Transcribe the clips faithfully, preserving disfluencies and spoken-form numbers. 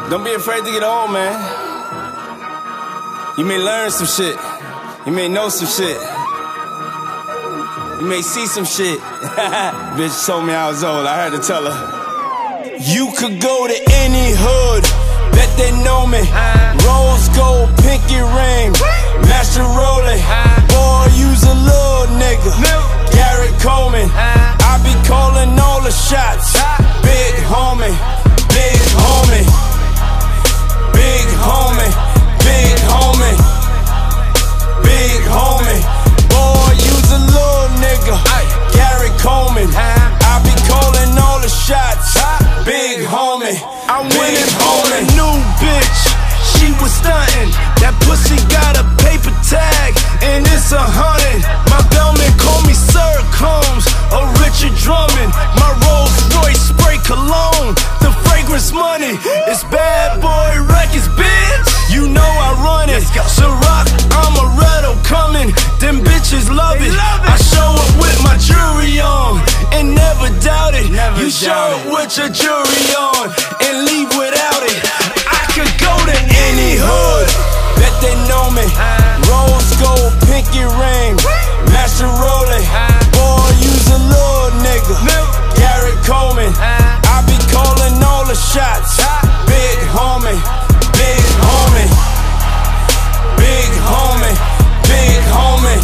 Don't be afraid to get old, man. You may learn some shit. You may know some shit. You may see some shit. Bitch told me I was old, I had to tell her. You could go to any hood, bet they know me. Rose gold, pinky ring, Master Rolling. Boy, you's a little nigga, Garrett Coleman. I be calling all the shots. Big homie, big homie, big homie, big homie, big homie. Boy, you's a little nigga, Garrett Coleman. I be calling all the shots. Big homie, I went and bought a new bitch. She was stuntin'. That pussy got a paper tag, and it's a hundred. My bellman call me Sir Combs or Richard Drummond. My Rolls Royce spray cologne, the fragrance money. It's bad boy records, bitch. You know I run it. Ciroc, I'm a Redo coming. Them bitches love it. I show up with my jewelry on and never doubt it. You show up with your jewelry on and leave without it. I could go to any hood, bet they know me. Rose gold, pinky ring, Master Rolling. Boy, you's a little nigga, Garrett Coleman. I be calling all the shots. Big homie, big homie, big homie, big homie,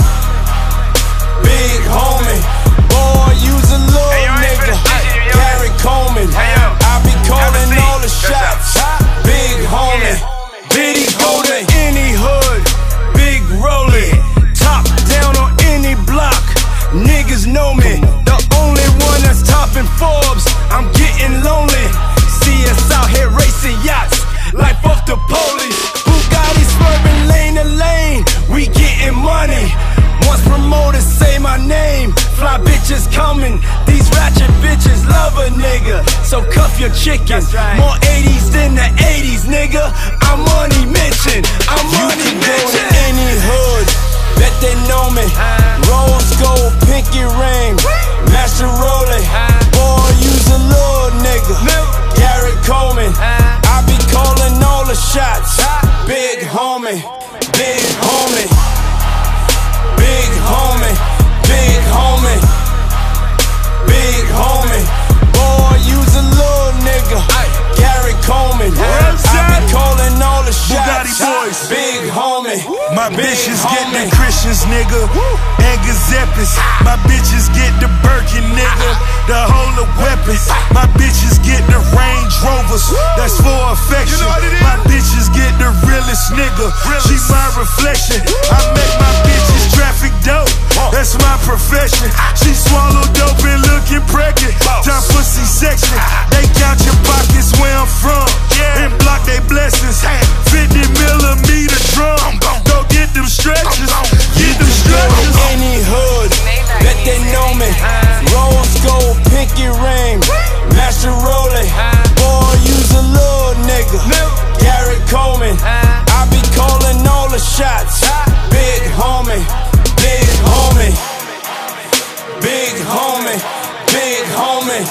big homie. Boy, you's a little nigga, Garrett Coleman. I be calling all the shots. Big homie, Diddy go to any hood, big rollin', top down on any block. Niggas know me, the only one that's topping Forbes. I'm getting lonely. See us out here racing yachts like fuck the police. Bugatti swerving lane to lane, we getting money. Once promoters say my name, fly bitches coming. These ratchet bitches love a nigga, so cuff your chicken. More eighties than the eighties, nigga. I'm money mentioned, I'm money mentioned. You can go to any hood, bet they know me. Rose gold, pinky ring, Master Rolling. Boy, you's a little nigga, Garrett Coleman. I be calling all the shots. Big homie, big homie, big homie, big homie, big homie. Boy, you's a little nigga, Garrett Coleman. I be calling all the shots. Big homie, my bitches get the Christians, nigga, and Giuseppe's. My bitches get the Birkin, nigga, the whole of weapons. My bitches get the Range Rovers, that's for affection. My bitches get the realest, nigga, she my reflection. I make my bitches traffic dope, that's my profession. She swallow dope and looking pregnant, time for C-section. They count your pockets where I'm from, and block they blessings. Fifty millimeter drum, go get them stretches, get them stretches. Any hood, bet they know me. Rose gold, pinky ring, Master Rolling. Boy, you's a little nigga, Garrett Coleman. I be calling all the shots. Big homie, big homie, big homie, big homie,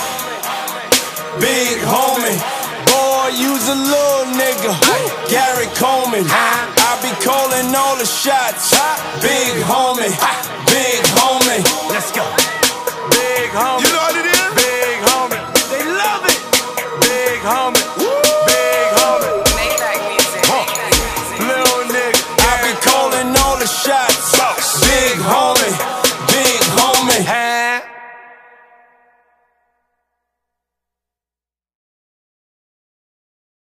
big homie. Boy, you's a little nigga, Garrett Coleman. I be calling all the shots. Big homie, big homie. Let's go. Big homie. You know what it is? Big homie. They love it. Big homie.